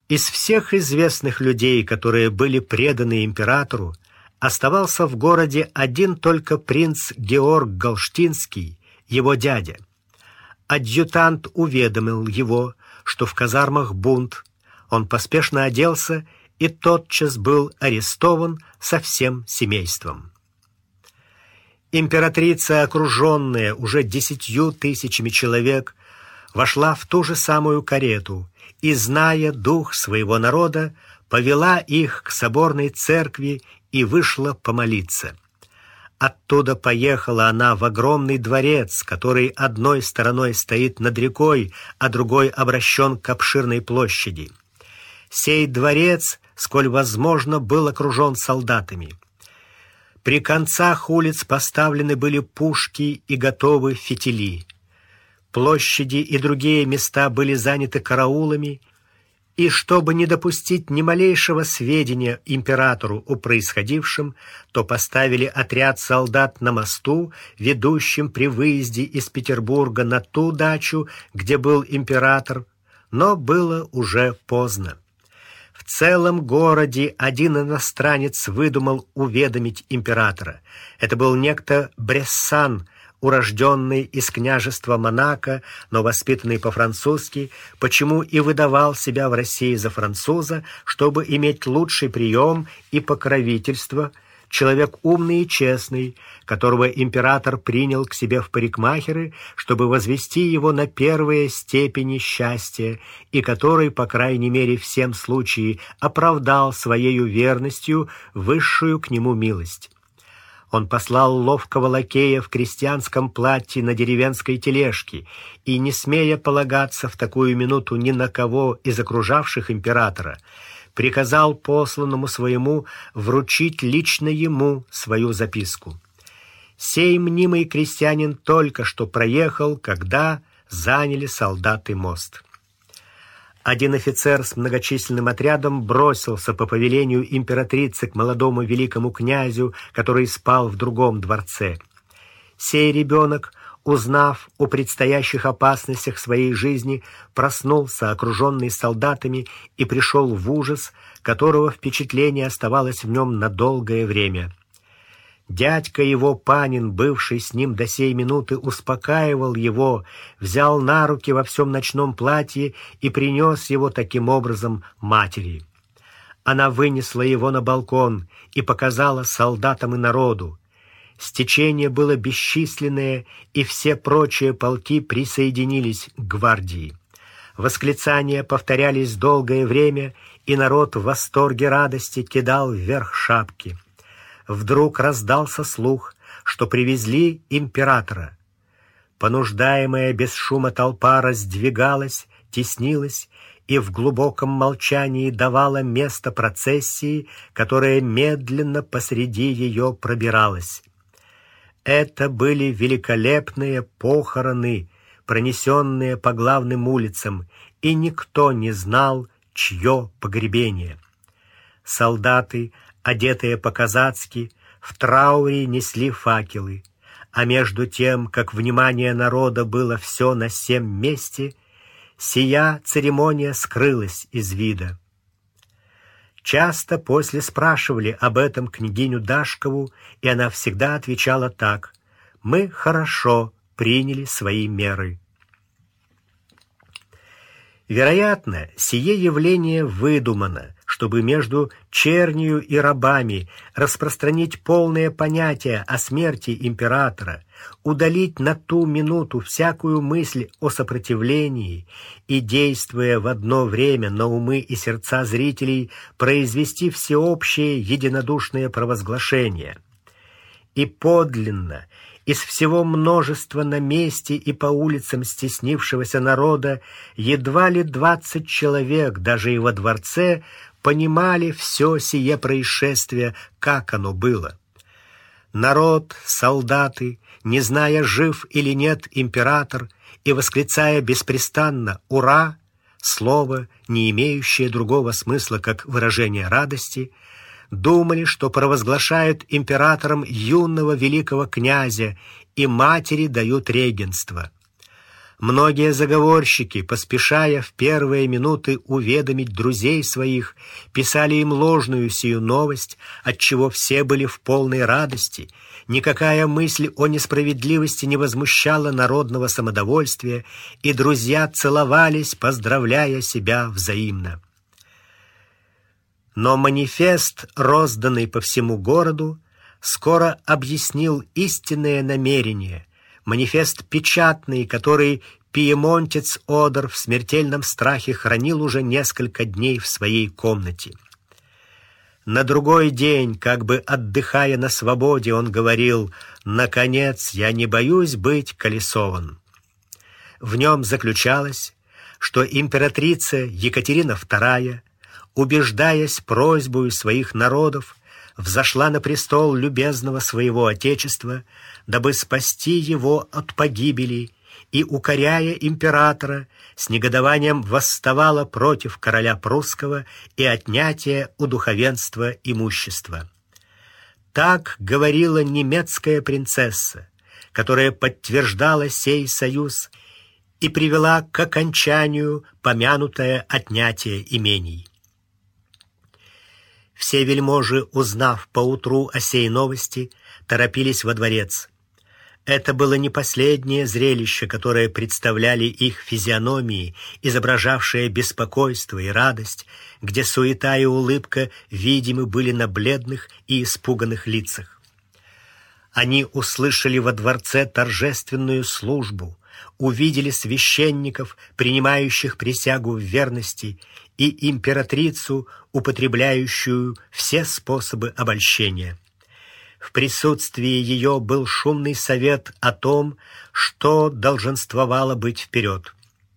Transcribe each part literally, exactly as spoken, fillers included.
Из всех известных людей, которые были преданы императору, оставался в городе один только принц Георг Галштинский, его дядя. Адъютант уведомил его, что в казармах бунт. Он поспешно оделся и тотчас был арестован со всем семейством. Императрица, окруженная уже десятью тысячами человек, вошла в ту же самую карету и, зная дух своего народа, повела их к соборной церкви и вышла помолиться. Оттуда поехала она в огромный дворец, который одной стороной стоит над рекой, а другой обращен к обширной площади. Сей дворец, сколь возможно, был окружен солдатами. При концах улиц поставлены были пушки и готовы фитили. Площади и другие места были заняты караулами, и чтобы не допустить ни малейшего сведения императору о происходившем, то поставили отряд солдат на мосту, ведущем при выезде из Петербурга на ту дачу, где был император, но было уже поздно. В целом городе один иностранец выдумал уведомить императора. Это был некто Брессан, урожденный из княжества Монако, но воспитанный по-французски, почему и выдавал себя в России за француза, чтобы иметь лучший прием и покровительство, человек умный и честный, которого император принял к себе в парикмахеры, чтобы возвести его на первые степени счастья, и который, по крайней мере, в всем случае оправдал своею верностью высшую к нему милость. Он послал ловкого лакея в крестьянском платье на деревенской тележке и, не смея полагаться в такую минуту ни на кого из окружавших императора, приказал посланному своему вручить лично ему свою записку. Сей мнимый крестьянин только что проехал, когда заняли солдаты мост. Один офицер с многочисленным отрядом бросился по повелению императрицы к молодому великому князю, который спал в другом дворце. Сей ребенок, узнав о предстоящих опасностях своей жизни, проснулся, окруженный солдатами, и пришел в ужас, которого впечатление оставалось в нем на долгое время. Дядька его, Панин, бывший с ним до сей минуты, успокаивал его, взял на руки во всем ночном платье и принес его таким образом матери. Она вынесла его на балкон и показала солдатам и народу. Стечение было бесчисленное, и все прочие полки присоединились к гвардии. Восклицания повторялись долгое время, и народ в восторге радости кидал вверх шапки. Вдруг раздался слух, что привезли императора. Понуждаемая без шума толпа раздвигалась, теснилась и в глубоком молчании давала место процессии, которая медленно посреди ее пробиралась. Это были великолепные похороны, пронесенные по главным улицам, и никто не знал, чье погребение. Солдаты, одетые по-казацки, в трауре несли факелы, а между тем, как внимание народа было все на сем месте, сия церемония скрылась из вида. Часто после спрашивали об этом княгиню Дашкову, и она всегда отвечала так: «Мы хорошо приняли свои меры». Вероятно, сие явление выдумано, чтобы между чернью и рабами распространить полное понятие о смерти императора, удалить на ту минуту всякую мысль о сопротивлении и, действуя в одно время на умы и сердца зрителей, произвести всеобщее единодушное провозглашение. И подлинно, из всего множества на месте и по улицам стеснившегося народа, едва ли двадцать человек, даже и во дворце, понимали все сие происшествие, как оно было. Народ, солдаты, не зная, жив или нет император, и восклицая беспрестанно «Ура!», слово, не имеющее другого смысла, как выражение радости, думали, что провозглашают императором юного великого князя, и матери дают регенство. Многие заговорщики, поспешая в первые минуты уведомить друзей своих, писали им ложную сию новость, отчего все были в полной радости. Никакая мысль о несправедливости не возмущала народного самодовольствия, и друзья целовались, поздравляя себя взаимно. Но манифест, розданный по всему городу, скоро объяснил истинное намерение. Манифест печатный, который пиемонтец Одер в смертельном страхе хранил уже несколько дней в своей комнате. На другой день, как бы отдыхая на свободе, он говорил: «Наконец, я не боюсь быть колесован». В нем заключалось, что императрица Екатерина вторая, убеждаясь просьбою своих народов, взошла на престол любезного своего отечества, дабы спасти его от погибели, и, укоряя императора, с негодованием восставала против короля прусского и отнятия у духовенства имущества. Так говорила немецкая принцесса, которая подтверждала сей союз и привела к окончанию помянутое отнятие имений. Все вельможи, узнав поутру о сей новости, торопились во дворец. Это было не последнее зрелище, которое представляли их физиономии, изображавшее беспокойство и радость, где суета и улыбка видимы были на бледных и испуганных лицах. Они услышали во дворце торжественную службу, увидели священников, принимающих присягу в верности, и императрицу, употребляющую все способы обольщения. В присутствии ее был шумный совет о том, что долженствовало быть вперед.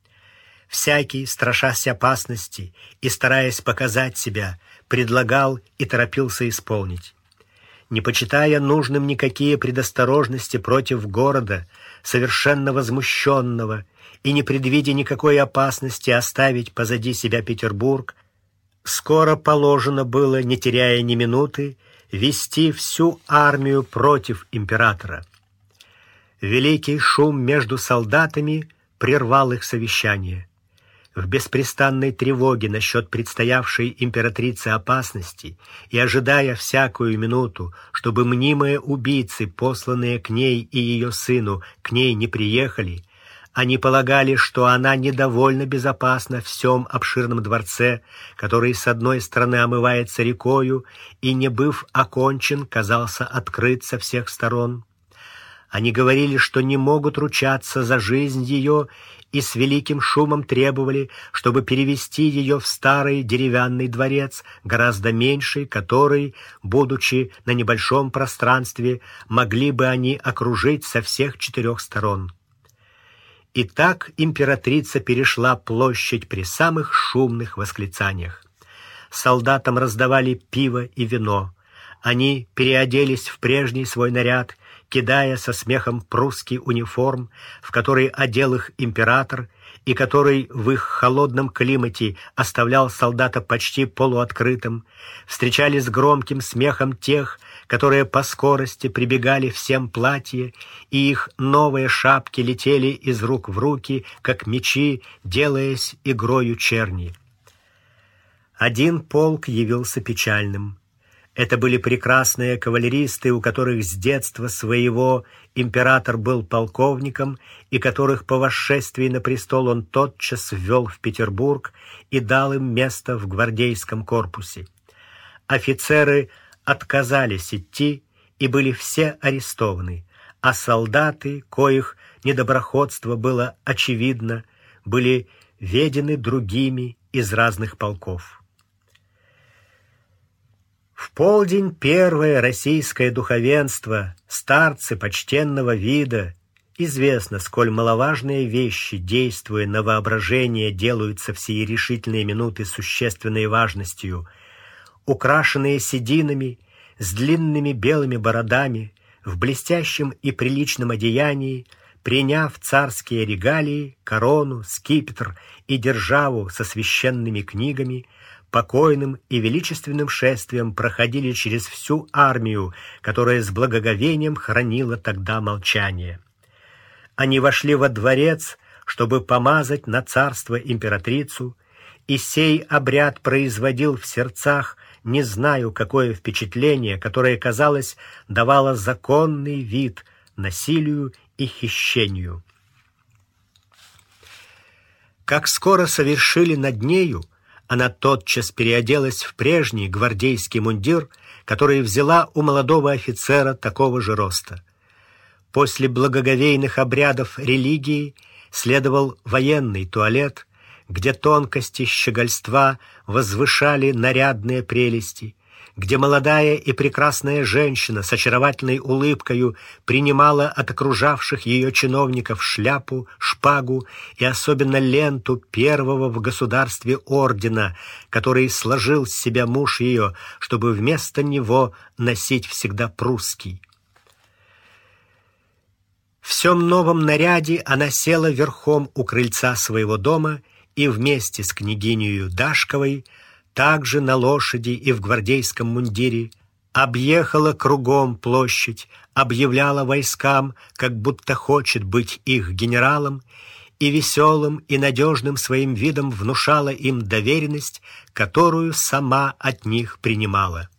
Всякий, страшась опасности и стараясь показать себя, предлагал и торопился исполнить. Не почитая нужным никакие предосторожности против города, совершенно возмущенного, и не предвидя никакой опасности оставить позади себя Петербург, скоро положено было, не теряя ни минуты, вести всю армию против императора. Великий шум между солдатами прервал их совещание. В беспрестанной тревоге насчет предстоявшей императрице опасности и ожидая всякую минуту, чтобы мнимые убийцы, посланные к ней и ее сыну, к ней не приехали, они полагали, что она недовольно безопасна в всем обширном дворце, который с одной стороны омывается рекою и, не быв окончен, казался открыт со всех сторон. Они говорили, что не могут ручаться за жизнь ее, и с великим шумом требовали, чтобы перевести ее в старый деревянный дворец, гораздо меньший, который, будучи на небольшом пространстве, могли бы они окружить со всех четырех сторон. И так императрица перешла площадь при самых шумных восклицаниях. Солдатам раздавали пиво и вино. Они переоделись в прежний свой наряд, кидая со смехом прусский униформ, в который одел их император, и который в их холодном климате оставлял солдата почти полуоткрытым, встречали с громким смехом тех, которые по скорости прибегали всем платье, и их новые шапки летели из рук в руки, как мечи, делаясь игрою черни. Один полк явился печальным. Это были прекрасные кавалеристы, у которых с детства своего император был полковником, и которых по восшествии на престол он тотчас ввел в Петербург и дал им место в гвардейском корпусе. Офицеры отказались идти и были все арестованы, а солдаты, коих недоброходство было очевидно, были ведены другими из разных полков. В полдень первое российское духовенство, старцы почтенного вида, известно, сколь маловажные вещи, действуя на воображение, делаются в сии решительные минуты существенной важностью, украшенные сединами, с длинными белыми бородами, в блестящем и приличном одеянии, приняв царские регалии, корону, скипетр и державу со священными книгами, покойным и величественным шествием проходили через всю армию, которая с благоговением хранила тогда молчание. Они вошли во дворец, чтобы помазать на царство императрицу, и сей обряд производил в сердцах не знаю какое впечатление, которое, казалось, давало законный вид насилию и хищению. Как скоро совершили над нею, она тотчас переоделась в прежний гвардейский мундир, который взяла у молодого офицера такого же роста. После благоговейных обрядов религии следовал военный туалет, где тонкости щегольства возвышали нарядные прелести, где молодая и прекрасная женщина с очаровательной улыбкою принимала от окружавших ее чиновников шляпу, шпагу и особенно ленту первого в государстве ордена, который сложил с себя муж ее, чтобы вместо него носить всегда прусский. В всем новом наряде она села верхом у крыльца своего дома и вместе с княгинею Дашковой, также на лошади и в гвардейском мундире, объехала кругом площадь, объявляла войскам, как будто хочет быть их генералом, и веселым и надежным своим видом внушала им доверенность, которую сама от них принимала.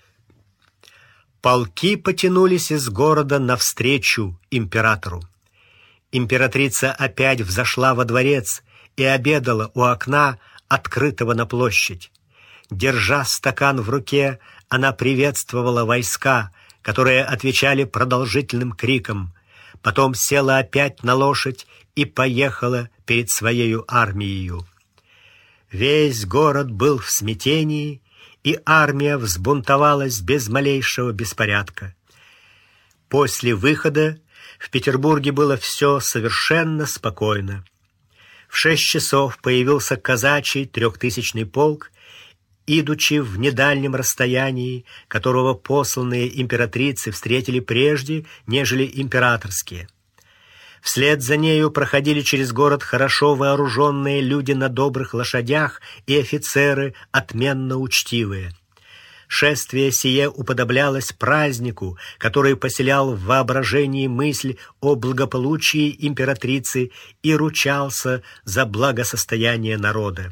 Полки потянулись из города навстречу императору. Императрица опять взошла во дворец и обедала у окна, открытого на площадь. Держа стакан в руке, она приветствовала войска, которые отвечали продолжительным криком. Потом села опять на лошадь и поехала перед своей армией. Весь город был в смятении, и армия взбунтовалась без малейшего беспорядка. После выхода в Петербурге было все совершенно спокойно. В шесть часов появился казачий трехтысячный полк, идучи в недальнем расстоянии, которого посланные императрицы встретили прежде, нежели императорские. Вслед за нею проходили через город хорошо вооруженные люди на добрых лошадях и офицеры, отменно учтивые. Шествие сие уподоблялось празднику, который поселял в воображении мысль о благополучии императрицы и ручался за благосостояние народа.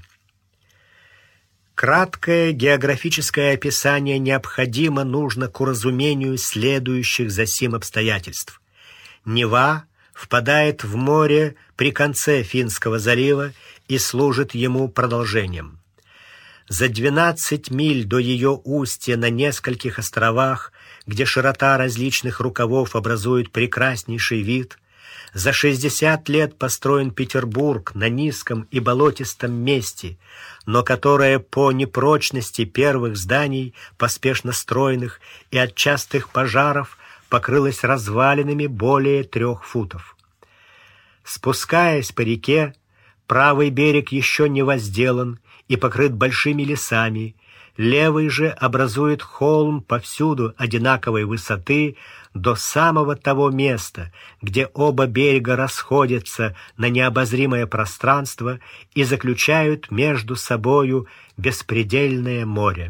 Краткое географическое описание необходимо нужно к уразумению следующих за сим обстоятельств. Нева впадает в море при конце Финского залива и служит ему продолжением. За двенадцать миль до ее устья на нескольких островах, где широта различных рукавов образует прекраснейший вид, за шестьдесят лет построен Петербург на низком и болотистом месте, но которое по непрочности первых зданий, поспешно строенных и от частых пожаров, покрылось развалинами более трех футов. Спускаясь по реке, правый берег еще не возделан и покрыт большими лесами, левый же образует холм повсюду одинаковой высоты до самого того места, где оба берега расходятся на необозримое пространство и заключают между собою беспредельное море.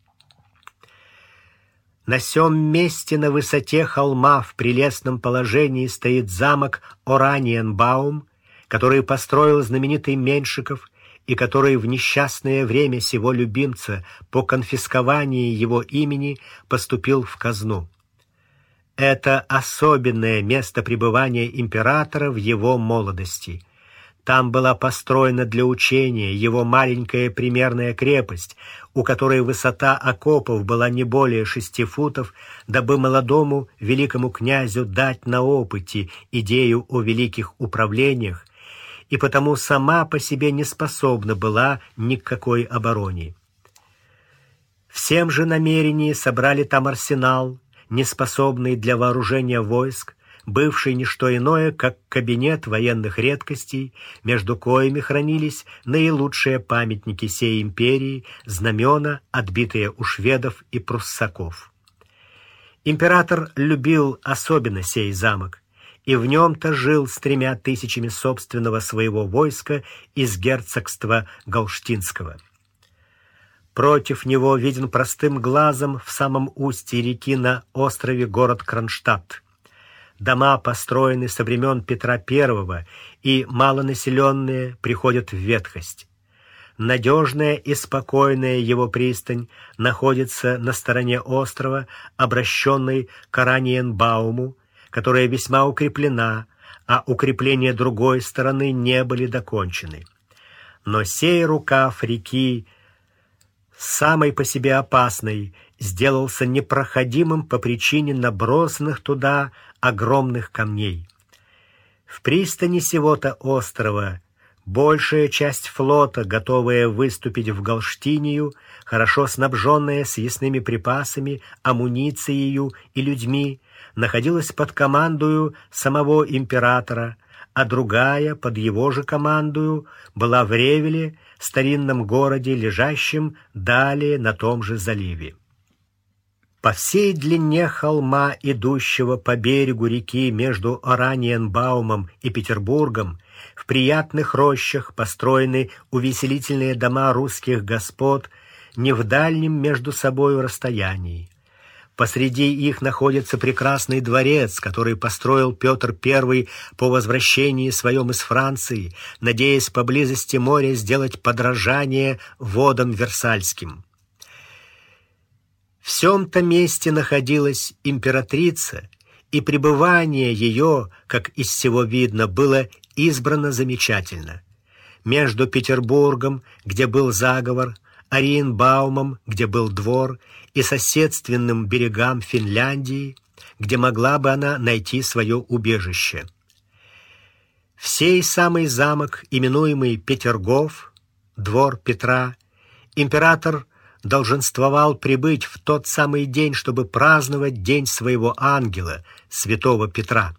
На сём месте на высоте холма в прелестном положении стоит замок Ораниенбаум, который построил знаменитый Меньшиков и который в несчастное время сего любимца по конфисковании его имени поступил в казну. Это особенное место пребывания императора в его молодости. Там была построена для учения его маленькая примерная крепость, у которой высота окопов была не более шести футов, дабы молодому великому князю дать на опыте идею о великих управлениях, и потому сама по себе не способна была ни к какой обороне. Всем же намерении собрали там арсенал, неспособный для вооружения войск, бывший не что иное, как кабинет военных редкостей, между коими хранились наилучшие памятники сей империи, знамена, отбитые у шведов и пруссаков. Император любил особенно сей замок, и в нем-то жил с тремя тысячами собственного своего войска из герцогства Галштинского. Против него виден простым глазом в самом устье реки на острове город Кронштадт. Дома построены со времен Петра Первого, и малонаселенные приходят в ветхость. Надежная и спокойная его пристань находится на стороне острова, обращенной к Ораниенбауму, которая весьма укреплена, а укрепления другой стороны не были докончены. Но сей рукав реки, самой по себе опасной, сделался непроходимым по причине набросанных туда огромных камней. В пристани сего-то острова большая часть флота, готовая выступить в Галштинию, хорошо снабженная съестными припасами, амуницией и людьми, находилась под командою самого императора, а другая, под его же командою, была в Ревеле, старинном городе, лежащем далее на том же заливе. По всей длине холма, идущего по берегу реки между Ораниенбаумом и Петербургом, в приятных рощах построены увеселительные дома русских господ не в дальнем между собою расстоянии. Посреди их находится прекрасный дворец, который построил Петр Первый по возвращении своем из Франции, надеясь поблизости моря сделать подражание водам Версальским. В сём-то месте находилась императрица, и пребывание ее, как из всего видно, было избрано замечательно. Между Петербургом, где был заговор, Ориенбаумом, где был двор, и соседственным берегам Финляндии, где могла бы она найти свое убежище. В сей самый замок, именуемый Петергоф, двор Петра, император долженствовал прибыть в тот самый день, чтобы праздновать день своего ангела, святого Петра.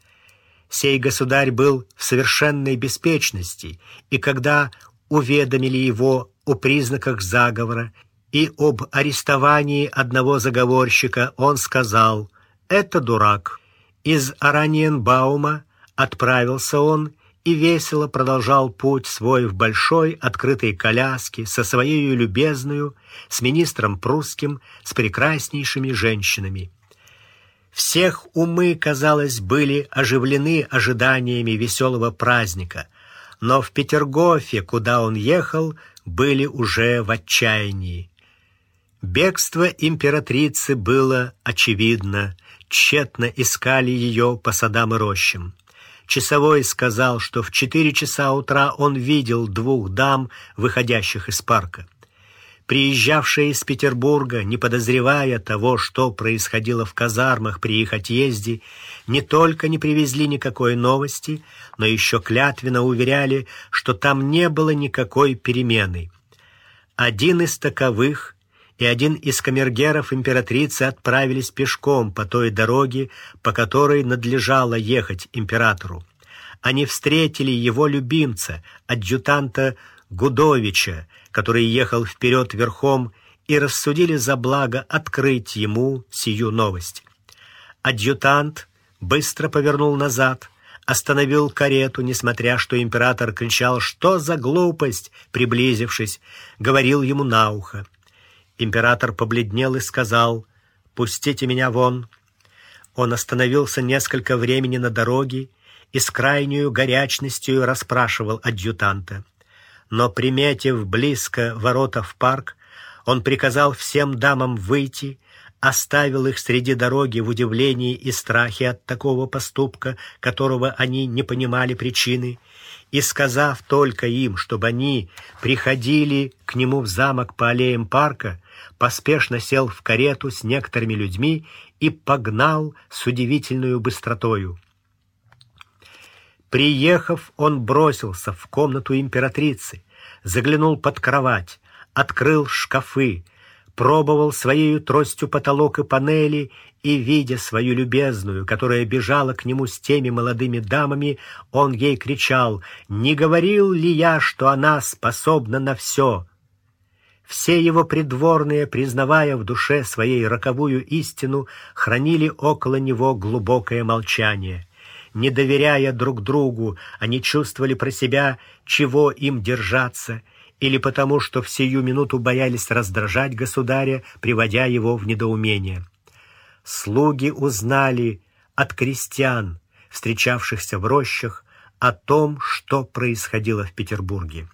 Сей государь был в совершенной беспечности, и когда уведомили его о признаках заговора и об арестовании одного заговорщика, он сказал: «Это дурак». Из Ораниенбаума отправился он и весело продолжал путь свой в большой открытой коляске со своей любезною, с министром прусским, с прекраснейшими женщинами. Всех умы, казалось, были оживлены ожиданиями веселого праздника, но в Петергофе, куда он ехал, были уже в отчаянии. Бегство императрицы было очевидно, тщетно искали ее по садам и рощам. Часовой сказал, что в четыре часа утра он видел двух дам, выходящих из парка. Приезжавшие из Петербурга, не подозревая того, что происходило в казармах при их отъезде, не только не привезли никакой новости, но еще клятвенно уверяли, что там не было никакой перемены. Один из таковых и один из камергеров императрицы отправились пешком по той дороге, по которой надлежало ехать императору. Они встретили его любимца, адъютанта Гудовича, который ехал вперед верхом, и рассудили за благо открыть ему сию новость. Адъютант быстро повернул назад, остановил карету, несмотря что император кричал: «Что за глупость?», приблизившись, говорил ему на ухо. Император побледнел и сказал: «Пустите меня вон». Он остановился несколько времени на дороге и с крайнюю горячностью расспрашивал адъютанта. Но, приметив близко ворота в парк, он приказал всем дамам выйти, оставил их среди дороги в удивлении и страхе от такого поступка, которого они не понимали причины, и, сказав только им, чтобы они приходили к нему в замок по аллеям парка, поспешно сел в карету с некоторыми людьми и погнал с удивительной быстротою. Приехав, он бросился в комнату императрицы, заглянул под кровать, открыл шкафы, пробовал своей тростью потолок и панели, и, видя свою любезную, которая бежала к нему с теми молодыми дамами, он ей кричал: «Не говорил ли я, что она способна на все?» Все его придворные, признавая в душе своей роковую истину, хранили около него глубокое молчание. Не доверяя друг другу, они чувствовали про себя, чего им держаться, или потому, что в сию минуту боялись раздражать государя, приводя его в недоумение. Слуги узнали от крестьян, встречавшихся в рощах, о том, что происходило в Петербурге.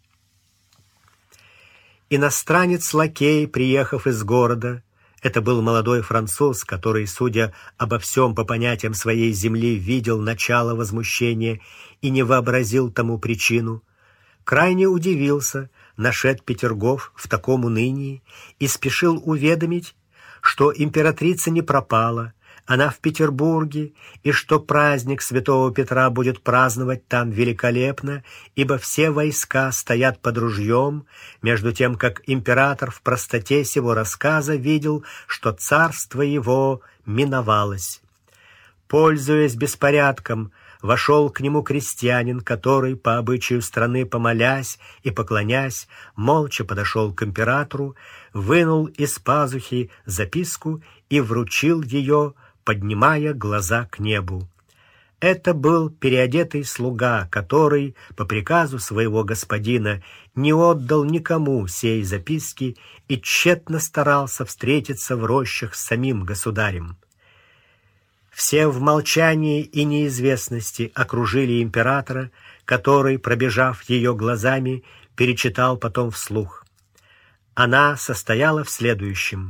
Иностранец-лакей, приехав из города, это был молодой француз, который, судя обо всем по понятиям своей земли, видел начало возмущения и не вообразил тому причину, крайне удивился, нашед Петергоф в таком унынии, и спешил уведомить, что императрица не пропала, она в Петербурге, и что праздник Святого Петра будет праздновать там великолепно, ибо все войска стоят под ружьем, между тем, как император в простоте сего рассказа видел, что царство его миновалось. Пользуясь беспорядком, вошел к нему крестьянин, который, по обычаю страны помолясь и поклонясь, молча подошел к императору, вынул из пазухи записку и вручил ее, поднимая глаза к небу. Это был переодетый слуга, который, по приказу своего господина, не отдал никому сей записки и тщетно старался встретиться в рощах с самим государем. Все в молчании и неизвестности окружили императора, который, пробежав ее глазами, перечитал потом вслух. Она состояла в следующем: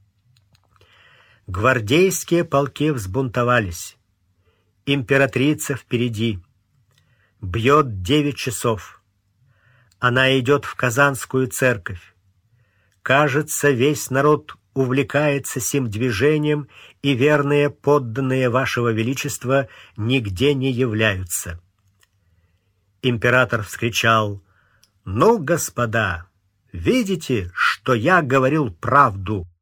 гвардейские полки взбунтовались. Императрица впереди. Бьет девять часов. Она идет в Казанскую церковь. Кажется, весь народ увлекается сим движением, и верные подданные вашего величества нигде не являются. Император вскричал: «Ну, господа, видите, что я говорил правду?»